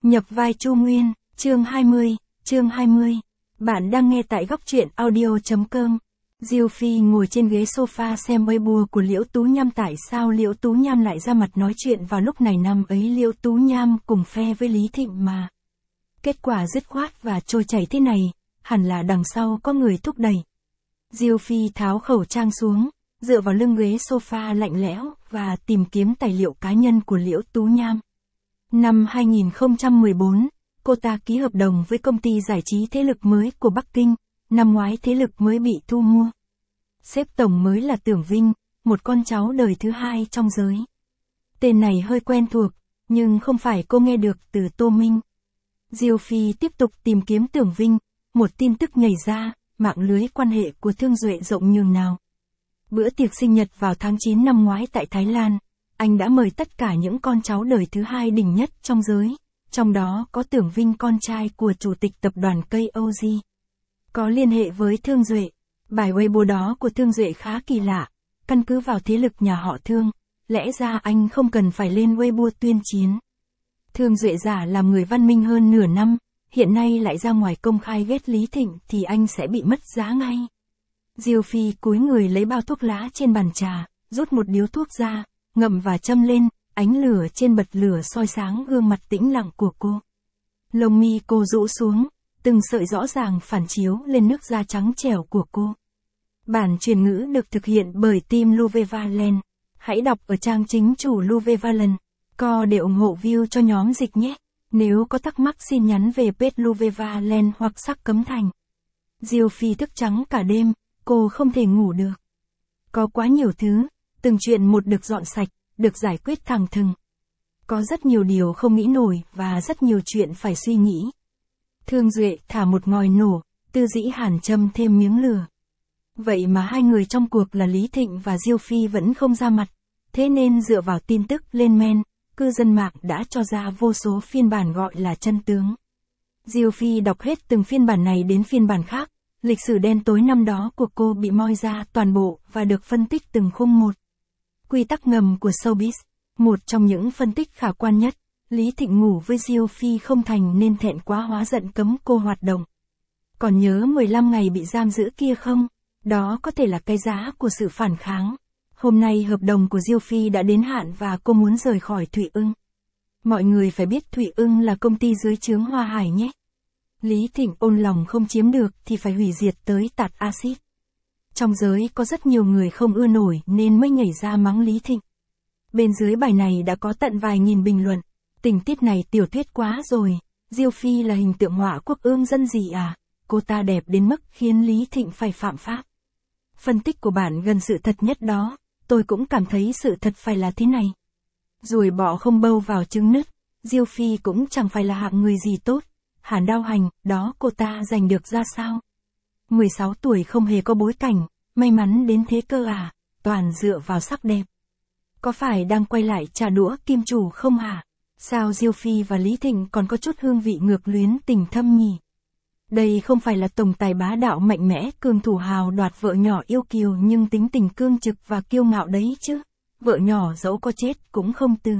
Nhập vai Chu Nguyên, chương 20. Bạn đang nghe tại góc truyện audio.com. Diêu Phi ngồi trên ghế sofa xem Weibo của Liễu Tú Nham. Tại sao Liễu Tú Nham lại ra mặt nói chuyện vào lúc này? Năm ấy Liễu Tú Nham cùng phe với Lý Thịnh mà. Kết quả dứt khoát và trôi chảy thế này, hẳn là đằng sau có người thúc đẩy. Diêu Phi tháo khẩu trang xuống, dựa vào lưng ghế sofa lạnh lẽo và tìm kiếm tài liệu cá nhân của Liễu Tú Nham. Năm 2014, cô ta ký hợp đồng với công ty giải trí thế lực mới của Bắc Kinh. Năm ngoái thế lực mới bị thu mua. Sếp tổng mới là Tưởng Vinh, một con cháu đời thứ hai trong giới. Tên này hơi quen thuộc, nhưng không phải cô nghe được từ Tô Minh. Diêu Phi tiếp tục tìm kiếm Tưởng Vinh, một tin tức nhảy ra, mạng lưới quan hệ của Thương Duệ rộng nhường nào. Bữa tiệc sinh nhật vào tháng 9 năm ngoái tại Thái Lan, anh đã mời tất cả những con cháu đời thứ hai đỉnh nhất trong giới, trong đó có Tưởng Vinh, con trai của chủ tịch tập đoàn KOG. Có liên hệ với Thương Duệ. Bài Weibo đó của Thương Duệ khá kỳ lạ, căn cứ vào thế lực nhà họ Thương, lẽ ra anh không cần phải lên Weibo tuyên chiến. Thương Duệ giả làm người văn minh hơn nửa năm, hiện nay lại ra ngoài công khai ghét Lý Thịnh thì anh sẽ bị mất giá ngay. Diêu Phi cúi người lấy bao thuốc lá trên bàn trà, rút một điếu thuốc ra, ngậm và châm lên, ánh lửa trên bật lửa soi sáng gương mặt tĩnh lặng của cô. Lông mi cô rũ xuống, từng sợi rõ ràng phản chiếu lên nước da trắng trẻo của cô. Bản truyền ngữ được thực hiện bởi team Luvevalent. Hãy đọc ở trang chính chủ Luvevalent. Co để ủng hộ view cho nhóm dịch nhé. Nếu có thắc mắc xin nhắn về page Luvevalent hoặc Sắc Cấm Thành. Diêu Phi thức trắng cả đêm, cô không thể ngủ được. Có quá nhiều thứ, từng chuyện một được dọn sạch, được giải quyết thẳng thừng. Có rất nhiều điều không nghĩ nổi và rất nhiều chuyện phải suy nghĩ. Thương Duệ thả một ngòi nổ, Tư Dĩ Hàn châm thêm miếng lửa. Vậy mà hai người trong cuộc là Lý Thịnh và Diêu Phi vẫn không ra mặt. Thế nên dựa vào tin tức lên men, cư dân mạng đã cho ra vô số phiên bản gọi là chân tướng. Diêu Phi đọc hết từng phiên bản này đến phiên bản khác. Lịch sử đen tối năm đó của cô bị moi ra toàn bộ và được phân tích từng khung một. Quy tắc ngầm của showbiz. Một trong những phân tích khả quan nhất, Lý Thịnh ngủ với Diêu Phi không thành nên thẹn quá hóa giận cấm cô hoạt động. Còn nhớ 15 ngày bị giam giữ kia không? Đó có thể là cái giá của sự phản kháng. Hôm nay hợp đồng của Diêu Phi đã đến hạn và cô muốn rời khỏi Thụy Ưng. Mọi người phải biết Thụy Ưng là công ty dưới trướng Hoa Hải nhé. Lý Thịnh ôn lòng không chiếm được thì phải hủy diệt tới tạt axit. Trong giới có rất nhiều người không ưa nổi nên mới nhảy ra mắng Lý Thịnh. Bên dưới bài này đã có tận vài nghìn bình luận. Tình tiết này tiểu thuyết quá rồi. Diêu Phi là hình tượng họa quốc ương dân gì à? Cô ta đẹp đến mức khiến Lý Thịnh phải phạm pháp. Phân tích của bạn gần sự thật nhất đó. Tôi cũng cảm thấy sự thật phải là thế này. Ruồi bọ không bâu vào trứng nứt. Diêu Phi cũng chẳng phải là hạng người gì tốt. Hàn Đao Hành, đó cô ta giành được ra sao? 16 tuổi không hề có bối cảnh, may mắn đến thế cơ à? Toàn dựa vào sắc đẹp. Có phải đang quay lại trà đũa kim chủ không hả? Sao Diêu Phi và Lý Thịnh còn có chút hương vị ngược luyến tình thâm nhỉ? Đây không phải là tổng tài bá đạo mạnh mẽ cường thủ hào đoạt vợ nhỏ yêu kiều nhưng tính tình cương trực và kiêu ngạo đấy chứ. Vợ nhỏ dẫu có chết cũng không từ.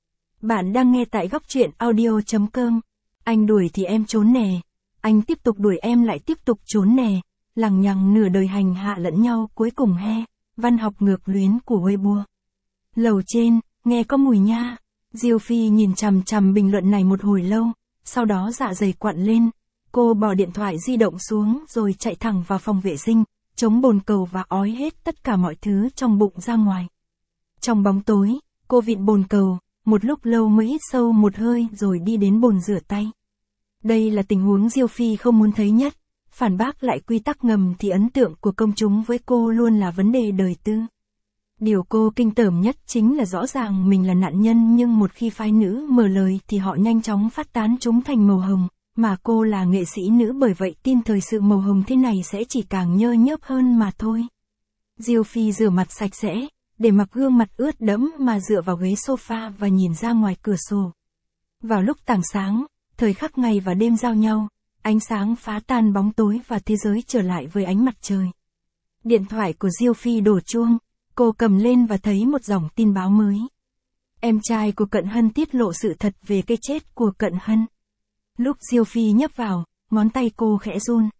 Bạn đang nghe tại góc truyện audio.com. Anh đuổi thì em trốn nè. Anh tiếp tục đuổi em lại tiếp tục trốn nè. Lằng nhằng nửa đời hành hạ lẫn nhau cuối cùng he. Văn học ngược luyến của Weibo. Lầu trên, nghe có mùi nha. Diêu Phi nhìn chằm chằm bình luận này một hồi lâu, sau đó dạ dày quặn lên. Cô bỏ điện thoại di động xuống rồi chạy thẳng vào phòng vệ sinh, chống bồn cầu và ói hết tất cả mọi thứ trong bụng ra ngoài. Trong bóng tối, cô vịn bồn cầu, một lúc lâu mới hít sâu một hơi rồi đi đến bồn rửa tay. Đây là tình huống Diêu Phi không muốn thấy nhất. Phản bác lại quy tắc ngầm thì ấn tượng của công chúng với cô luôn là vấn đề đời tư. Điều cô kinh tởm nhất chính là rõ ràng mình là nạn nhân nhưng một khi phái nữ mở lời thì họ nhanh chóng phát tán chúng thành màu hồng, mà cô là nghệ sĩ nữ bởi vậy tin thời sự màu hồng thế này sẽ chỉ càng nhơ nhớp hơn mà thôi. Diêu Phi rửa mặt sạch sẽ, để mặc gương mặt ướt đẫm mà dựa vào ghế sofa và nhìn ra ngoài cửa sổ. Vào lúc tảng sáng, thời khắc ngày và đêm giao nhau, ánh sáng phá tan bóng tối và thế giới trở lại với ánh mặt trời. Điện thoại của Diêu Phi đổ chuông. Cô cầm lên và thấy một dòng tin báo mới. Em trai của Cận Hân tiết lộ sự thật về cái chết của Cận Hân. Lúc Diêu Phi nhấp vào, ngón tay cô khẽ run.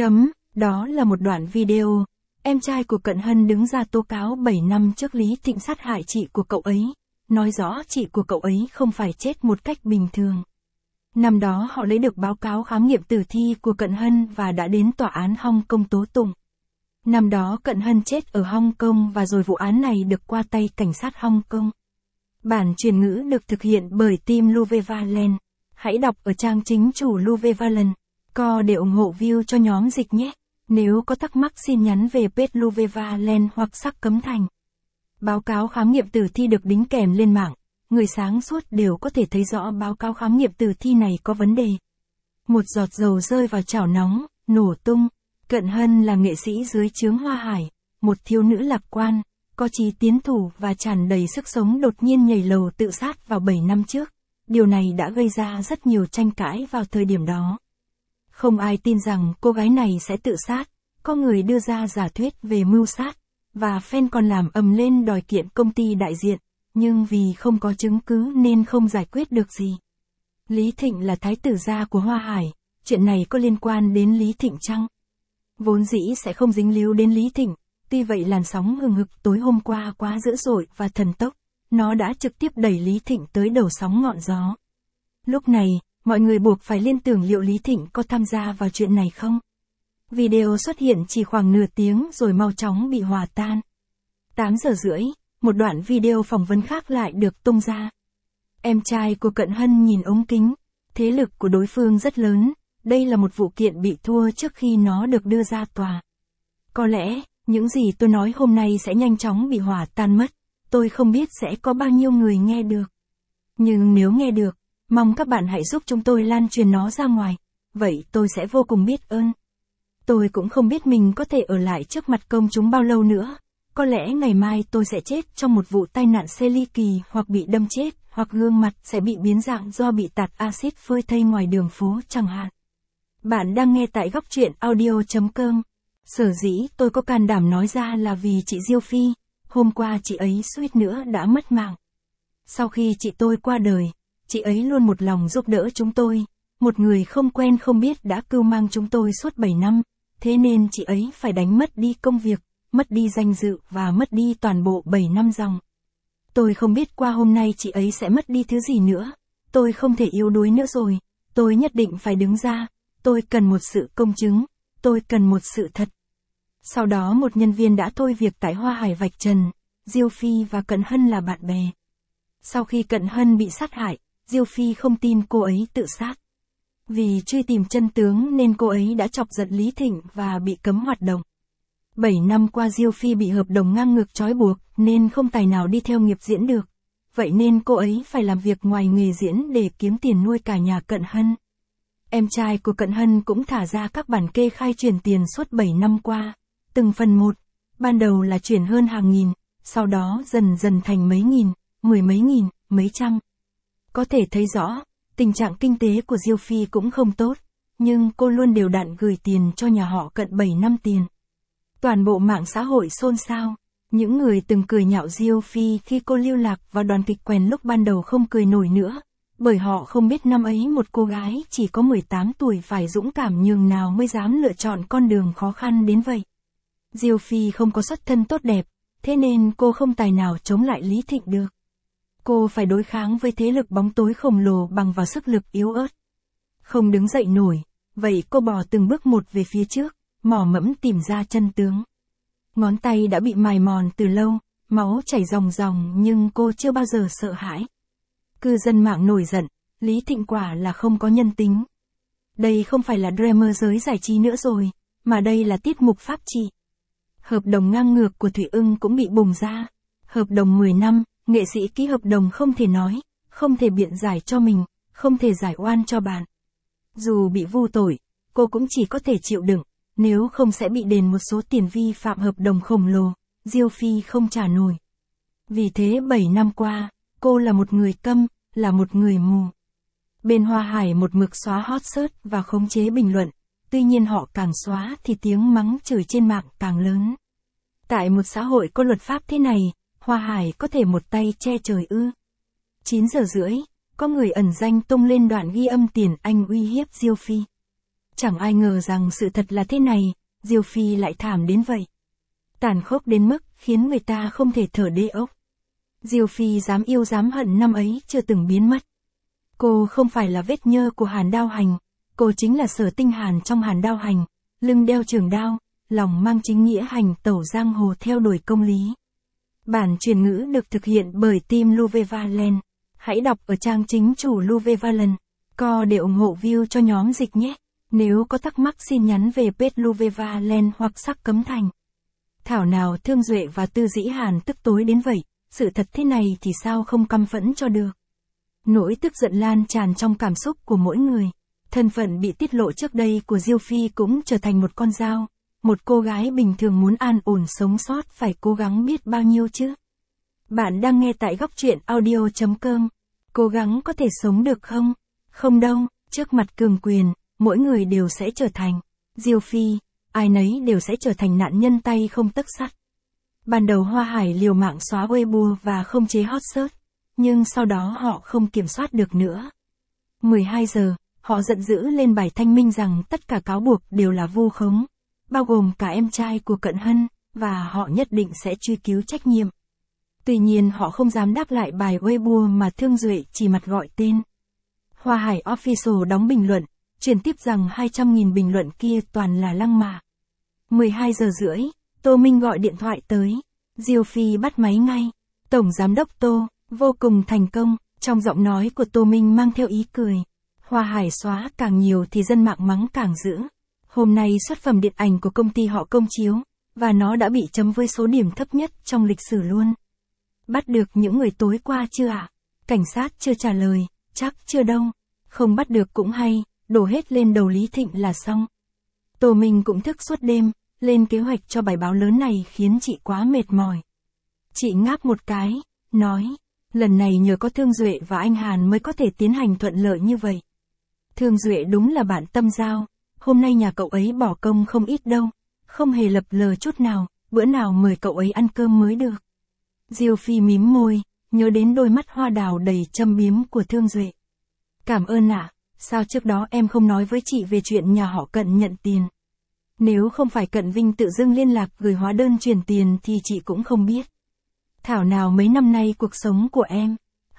Đó là một đoạn video. Em trai của Cận Hân đứng ra tố cáo 7 năm trước Lý Thịnh sát hại chị của cậu ấy. Nói rõ chị của cậu ấy không phải chết một cách bình thường. Năm đó họ lấy được báo cáo khám nghiệm tử thi của Cận Hân và đã đến tòa án Hong Kong tố tụng. Năm đó Cận Hân chết ở Hong Kong và rồi vụ án này được qua tay cảnh sát Hong Kong. Bản truyền ngữ được thực hiện bởi team Luvevalent. Hãy đọc ở trang chính chủ Luvevalent. Co để ủng hộ view cho nhóm dịch nhé. Nếu có thắc mắc xin nhắn về page Luvevalent hoặc Sắc Cấm Thành. Báo cáo khám nghiệm tử thi được đính kèm lên mạng. Người sáng suốt đều có thể thấy rõ báo cáo khám nghiệm tử thi này có vấn đề. Một giọt dầu rơi vào chảo nóng, nổ tung. Cận Hân là nghệ sĩ dưới trướng Hoa Hải, một thiếu nữ lạc quan, có chí tiến thủ và tràn đầy sức sống đột nhiên nhảy lầu tự sát vào 7 năm trước. Điều này đã gây ra rất nhiều tranh cãi vào thời điểm đó. Không ai tin rằng cô gái này sẽ tự sát, có người đưa ra giả thuyết về mưu sát, và fan còn làm ầm lên đòi kiện công ty đại diện, nhưng vì không có chứng cứ nên không giải quyết được gì. Lý Thịnh là thái tử gia của Hoa Hải, chuyện này có liên quan đến Lý Thịnh chăng? Vốn dĩ sẽ không dính líu đến Lý Thịnh, tuy vậy làn sóng hừng hực tối hôm qua quá dữ dội và thần tốc, nó đã trực tiếp đẩy Lý Thịnh tới đầu sóng ngọn gió. Lúc này, mọi người buộc phải liên tưởng liệu Lý Thịnh có tham gia vào chuyện này không? Video xuất hiện chỉ khoảng nửa tiếng rồi mau chóng bị hòa tan. 8 giờ rưỡi, một đoạn video phỏng vấn khác lại được tung ra. Em trai của Cận Hân nhìn ống kính, thế lực của đối phương rất lớn, đây là một vụ kiện bị thua trước khi nó được đưa ra tòa. Có lẽ, những gì tôi nói hôm nay sẽ nhanh chóng bị hòa tan mất, tôi không biết sẽ có bao nhiêu người nghe được. Nhưng nếu nghe được, mong các bạn hãy giúp chúng tôi lan truyền nó ra ngoài, vậy tôi sẽ vô cùng biết ơn. Tôi cũng không biết mình có thể ở lại trước mặt công chúng bao lâu nữa, có lẽ ngày mai tôi sẽ chết trong một vụ tai nạn xe ly kỳ hoặc bị đâm chết, hoặc gương mặt sẽ bị biến dạng do bị tạt axit phơi thây ngoài đường phố chẳng hạn. Bạn đang nghe tại góc truyện audio.com. Sở dĩ tôi có can đảm nói ra là vì chị Diêu Phi, hôm qua chị ấy suýt nữa đã mất mạng. Sau khi chị tôi qua đời, chị ấy luôn một lòng giúp đỡ chúng tôi, một người không quen không biết đã cưu mang chúng tôi suốt 7 năm, thế nên chị ấy phải đánh mất đi công việc, mất đi danh dự và mất đi toàn bộ 7 năm dòng. Tôi không biết qua hôm nay chị ấy sẽ mất đi thứ gì nữa, tôi không thể yếu đuối nữa rồi, tôi nhất định phải đứng ra, tôi cần một sự công chứng, tôi cần một sự thật. Sau đó một nhân viên đã thôi việc tại Hoa Hải vạch trần, Diêu Phi và Cận Hân là bạn bè. Sau khi Cận Hân bị sát hại, Diêu Phi không tin cô ấy tự sát. Vì truy tìm chân tướng nên cô ấy đã chọc giận Lý Thịnh và bị cấm hoạt động. 7 năm qua Diêu Phi bị hợp đồng ngang ngược trói buộc nên không tài nào đi theo nghiệp diễn được. Vậy nên cô ấy phải làm việc ngoài nghề diễn để kiếm tiền nuôi cả nhà Cận Hân. Em trai của Cận Hân cũng thả ra các bản kê khai chuyển tiền suốt 7 năm qua. Từng phần một, ban đầu là chuyển hơn hàng nghìn, sau đó dần dần thành mấy nghìn, mười mấy nghìn, mấy trăm. Có thể thấy rõ, tình trạng kinh tế của Diêu Phi cũng không tốt, nhưng cô luôn đều đặn gửi tiền cho nhà họ Cận 7 năm tiền. Toàn bộ mạng xã hội xôn xao, những người từng cười nhạo Diêu Phi khi cô lưu lạc vào đoàn kịch quèn lúc ban đầu không cười nổi nữa, bởi họ không biết năm ấy một cô gái chỉ có 18 tuổi phải dũng cảm nhường nào mới dám lựa chọn con đường khó khăn đến vậy. Diêu Phi không có xuất thân tốt đẹp, thế nên cô không tài nào chống lại Lý Thịnh được. Cô phải đối kháng với thế lực bóng tối khổng lồ bằng vào sức lực yếu ớt. Không đứng dậy nổi, vậy cô bò từng bước một về phía trước, mò mẫm tìm ra chân tướng. Ngón tay đã bị mài mòn từ lâu, máu chảy ròng ròng nhưng cô chưa bao giờ sợ hãi. Cư dân mạng nổi giận, Lý Thịnh quả là không có nhân tính. Đây không phải là drama giới giải trí nữa rồi, mà đây là tiết mục pháp trị. Hợp đồng ngang ngược của Thủy Ưng cũng bị bùng ra. Hợp đồng 10 năm, nghệ sĩ ký hợp đồng không thể nói, không thể biện giải cho mình, không thể giải oan cho bạn. Dù bị vu tội, cô cũng chỉ có thể chịu đựng, nếu không sẽ bị đền một số tiền vi phạm hợp đồng khổng lồ, Diêu Phi không trả nổi. Vì thế 7 năm qua, cô là một người câm, là một người mù. Bên Hoa Hải một mực xóa hot search và khống chế bình luận, tuy nhiên họ càng xóa thì tiếng mắng chửi trên mạng càng lớn. Tại một xã hội có luật pháp thế này, Hoa Hải có thể một tay che trời ư? 9 giờ rưỡi, có người ẩn danh tung lên đoạn ghi âm tiền anh uy hiếp Diêu Phi. Chẳng ai ngờ rằng sự thật là thế này, Diêu Phi lại thảm đến vậy. Tàn khốc đến mức khiến người ta không thể thở đê ốc. Diêu Phi dám yêu dám hận năm ấy chưa từng biến mất. Cô không phải là vết nhơ của Hàn Đao Hành, cô chính là Sở Tinh Hàn trong Hàn Đao Hành, lưng đeo trường đao, lòng mang chính nghĩa hành tẩu giang hồ theo đuổi công lý. Bản truyền ngữ được thực hiện bởi team Luvevalent. Hãy đọc ở trang chính chủ Luvevalent. Co để ủng hộ view cho nhóm dịch nhé. Nếu có thắc mắc xin nhắn về page Luvevalent hoặc Sắc Cấm Thành. Thảo nào Thương Duệ và Tư Dĩ Hàn tức tối đến vậy, sự thật thế này thì sao không căm phẫn cho được. Nỗi tức giận lan tràn trong cảm xúc của mỗi người. Thân phận bị tiết lộ trước đây của Diêu Phi cũng trở thành một con dao. Một cô gái bình thường muốn an ổn sống sót phải cố gắng biết bao nhiêu chứ. Bạn đang nghe tại góc truyện audio.com. Cố gắng có thể sống được không? Không đâu, trước mặt cường quyền, mỗi người đều sẽ trở thành Diêu Phi, ai nấy đều sẽ trở thành nạn nhân tay không tấc sắt. Ban đầu Hoa Hải liều mạng xóa Weibo và không chế hot search, nhưng sau đó họ không kiểm soát được nữa. 12 giờ, họ giận dữ lên bài thanh minh rằng tất cả cáo buộc đều là vu khống, bao gồm cả em trai của Cận Hân, và họ nhất định sẽ truy cứu trách nhiệm. Tuy nhiên họ không dám đáp lại bài Weibo mà Thương Duệ chỉ mặt gọi tên. Hoa Hải Official đóng bình luận, truyền tiếp rằng 200.000 bình luận kia toàn là lăng mạ. 12 giờ rưỡi, Tô Minh gọi điện thoại tới. Diêu Phi bắt máy ngay. Tổng Giám đốc Tô, vô cùng thành công, trong giọng nói của Tô Minh mang theo ý cười. Hoa Hải xóa càng nhiều thì dân mạng mắng càng dữ. Hôm nay xuất phẩm điện ảnh của công ty họ công chiếu, và nó đã bị chấm với số điểm thấp nhất trong lịch sử luôn. Bắt được những người tối qua chưa ạ? Cảnh sát chưa trả lời, chắc chưa đâu. Không bắt được cũng hay, đổ hết lên đầu Lý Thịnh là xong. Tô Minh cũng thức suốt đêm, lên kế hoạch cho bài báo lớn này khiến chị quá mệt mỏi. Chị ngáp một cái, nói, lần này nhờ có Thương Duệ và anh Hàn mới có thể tiến hành thuận lợi như vậy. Thương Duệ đúng là bạn tâm giao, hôm nay nhà cậu ấy bỏ công không ít đâu, không hề lập lờ chút nào, bữa nào mời cậu ấy ăn cơm mới được. Diêu Phi mím môi, nhớ đến đôi mắt hoa đào đầy châm biếm của Thương Duệ. Cảm ơn ạ, sao trước đó em không nói với chị về chuyện nhà họ Cận nhận tiền? Nếu không phải Cận Vinh tự dưng liên lạc gửi hóa đơn chuyển tiền thì chị cũng không biết. Thảo nào mấy năm nay cuộc sống của em,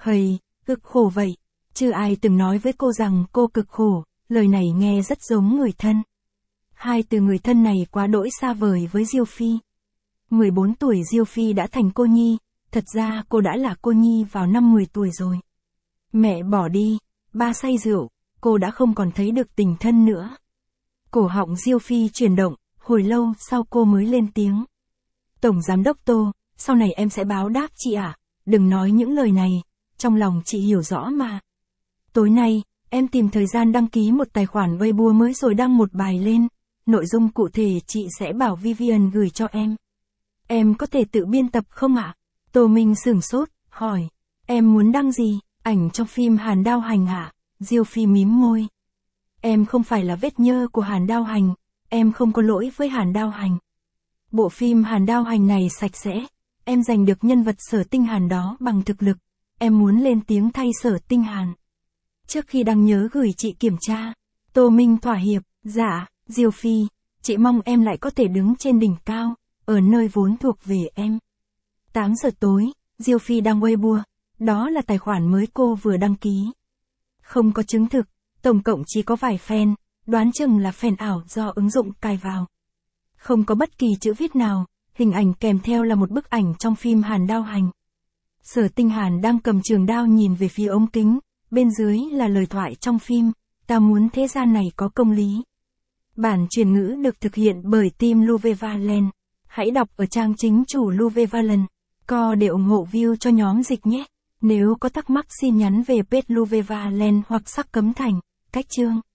cực khổ vậy. Chứ ai từng nói với cô rằng cô cực khổ, lời này nghe rất giống người thân. Hai từ người thân này quá đỗi xa vời với Diêu Phi. 14 tuổi Diêu Phi đã thành cô nhi, thật ra cô đã là cô nhi vào năm 10 tuổi rồi. Mẹ bỏ đi, ba say rượu, cô đã không còn thấy được tình thân nữa. Cổ họng Diêu Phi chuyển động, hồi lâu sau cô mới lên tiếng. Tổng Giám đốc Tô, sau này em sẽ báo đáp chị ạ, đừng nói những lời này, trong lòng chị hiểu rõ mà. Tối nay, em tìm thời gian đăng ký một tài khoản Weibo mới rồi đăng một bài lên, nội dung cụ thể chị sẽ bảo Vivian gửi cho em. Em có thể tự biên tập không ạ? Tô Minh sửng sốt, hỏi, em muốn đăng gì, ảnh trong phim Hàn Đao Hành ạ? Diêu Phi mím môi. Em không phải là vết nhơ của Hàn Đao Hành, em không có lỗi với Hàn Đao Hành. Bộ phim Hàn Đao Hành này sạch sẽ, em giành được nhân vật Sở Tinh Hàn đó bằng thực lực, em muốn lên tiếng thay Sở Tinh Hàn. Trước khi đăng nhớ gửi chị kiểm tra. Tô Minh thỏa hiệp, dạ, Diêu Phi, chị mong em lại có thể đứng trên đỉnh cao, ở nơi vốn thuộc về em. 8 giờ tối, Diêu Phi đăng Weibo, đó là tài khoản mới cô vừa đăng ký. Không có chứng thực, tổng cộng chỉ có vài fan, đoán chừng là fan ảo do ứng dụng cài vào. Không có bất kỳ chữ viết nào, hình ảnh kèm theo là một bức ảnh trong phim Hàn Đao Hành. Sở Tinh Hàn đang cầm trường đao nhìn về phía ống kính, bên dưới là lời thoại trong phim, ta muốn thế gian này có công lý. Bản truyền ngữ được thực hiện bởi team Luvevalent. Hãy đọc ở trang chính chủ Luvevalent. Co để ủng hộ view cho nhóm dịch nhé. Nếu có thắc mắc xin nhắn về page Luvevalent hoặc Sắc Cấm Thành. Cách chương